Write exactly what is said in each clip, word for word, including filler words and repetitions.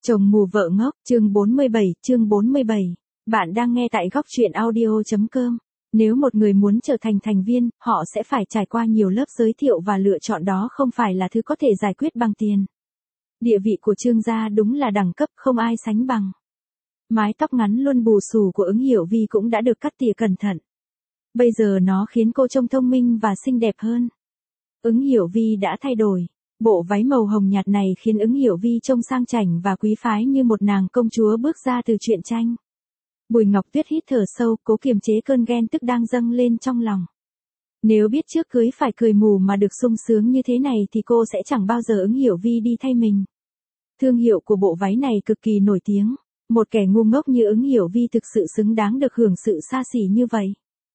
Chồng mù vợ ngốc, chương bốn mươi bảy, chương bốn mươi bảy. Bạn đang nghe tại góc truyện audio.com. Nếu một người muốn trở thành thành viên, họ sẽ phải trải qua nhiều lớp giới thiệu và lựa chọn, đó không phải là thứ có thể giải quyết bằng tiền. Địa vị của Trương gia đúng là đẳng cấp không ai sánh bằng. Mái tóc ngắn luôn bù xù của Ứng Hiểu Vi cũng đã được cắt tỉa cẩn thận. Bây giờ nó khiến cô trông thông minh và xinh đẹp hơn. Ứng Hiểu Vi đã thay đổi. Bộ váy màu hồng nhạt này khiến Ứng Hiểu Vi trông sang chảnh và quý phái như một nàng công chúa bước ra từ truyện tranh. Bùi Ngọc Tuyết hít thở sâu, cố kiềm chế cơn ghen tức đang dâng lên trong lòng. Nếu biết trước cưới phải cười mù mà được sung sướng như thế này thì cô sẽ chẳng bao giờ Ứng Hiểu Vi đi thay mình. Thương hiệu của bộ váy này cực kỳ nổi tiếng. Một kẻ ngu ngốc như Ứng Hiểu Vi thực sự xứng đáng được hưởng sự xa xỉ như vậy.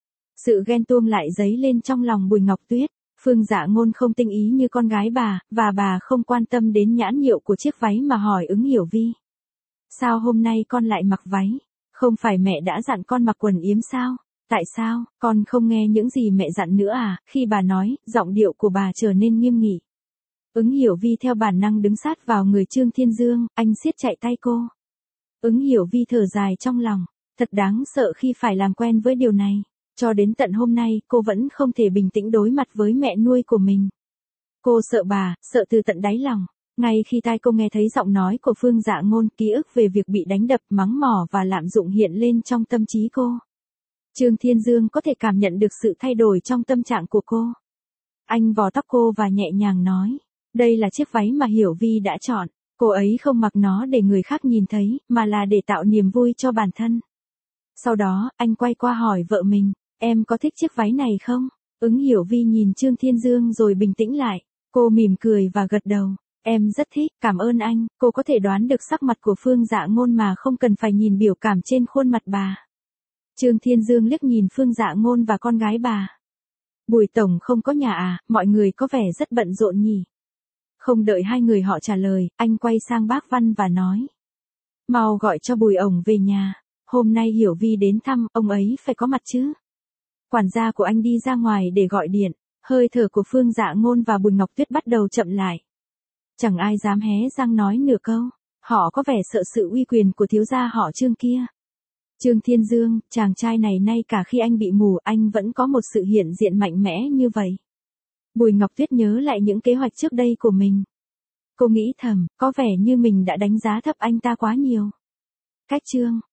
Sự ghen tuông lại dấy lên trong lòng Bùi Ngọc Tuyết. Phương Dạ Ngôn không tinh ý như con gái bà, và bà không quan tâm đến nhãn hiệu của chiếc váy mà hỏi Ứng Hiểu Vi. Sao hôm nay con lại mặc váy? Không phải mẹ đã dặn con mặc quần yếm sao? Tại sao, con không nghe những gì mẹ dặn nữa à? Khi bà nói, giọng điệu của bà trở nên nghiêm nghị. Ứng Hiểu Vi theo bản năng đứng sát vào người Trương Thiên Dương, anh siết chạy tay cô. Ứng Hiểu Vi thở dài trong lòng, thật đáng sợ khi phải làm quen với điều này. Cho đến tận hôm nay, cô vẫn không thể bình tĩnh đối mặt với mẹ nuôi của mình. Cô sợ bà, sợ từ tận đáy lòng. Ngay khi tai cô nghe thấy giọng nói của Phương Dạ Ngôn, ký ức về việc bị đánh đập, mắng mỏ và lạm dụng hiện lên trong tâm trí cô. Trương Thiên Dương có thể cảm nhận được sự thay đổi trong tâm trạng của cô. Anh vò tóc cô và nhẹ nhàng nói, đây là chiếc váy mà Hiểu Vi đã chọn. Cô ấy không mặc nó để người khác nhìn thấy, mà là để tạo niềm vui cho bản thân. Sau đó, anh quay qua hỏi vợ mình, em có thích chiếc váy này không? Ứng Hiểu Vi nhìn Trương Thiên Dương rồi bình tĩnh lại. Cô mỉm cười và gật đầu. Em rất thích, cảm ơn anh. Cô có thể đoán được sắc mặt của Phương Dạ Ngôn mà không cần phải nhìn biểu cảm trên khuôn mặt bà. Trương Thiên Dương liếc nhìn Phương Dạ Ngôn và con gái bà. Bùi tổng không có nhà à, mọi người có vẻ rất bận rộn nhỉ. Không đợi hai người họ trả lời, anh quay sang bác Văn và nói. Mau gọi cho Bùi ổng về nhà. Hôm nay Hiểu Vi đến thăm, ông ấy phải có mặt chứ. Quản gia của anh đi ra ngoài để gọi điện. Hơi thở của Phương Dạ Ngôn và Bùi Ngọc Tuyết bắt đầu chậm lại. Chẳng ai dám hé răng nói nửa câu. Họ có vẻ sợ sự uy quyền của thiếu gia họ Trương kia. Trương Thiên Dương, chàng trai này nay cả khi anh bị mù, anh vẫn có một sự hiện diện mạnh mẽ như vậy. Bùi Ngọc Tuyết nhớ lại những kế hoạch trước đây của mình. Cô nghĩ thầm, có vẻ như mình đã đánh giá thấp anh ta quá nhiều. Cách Trương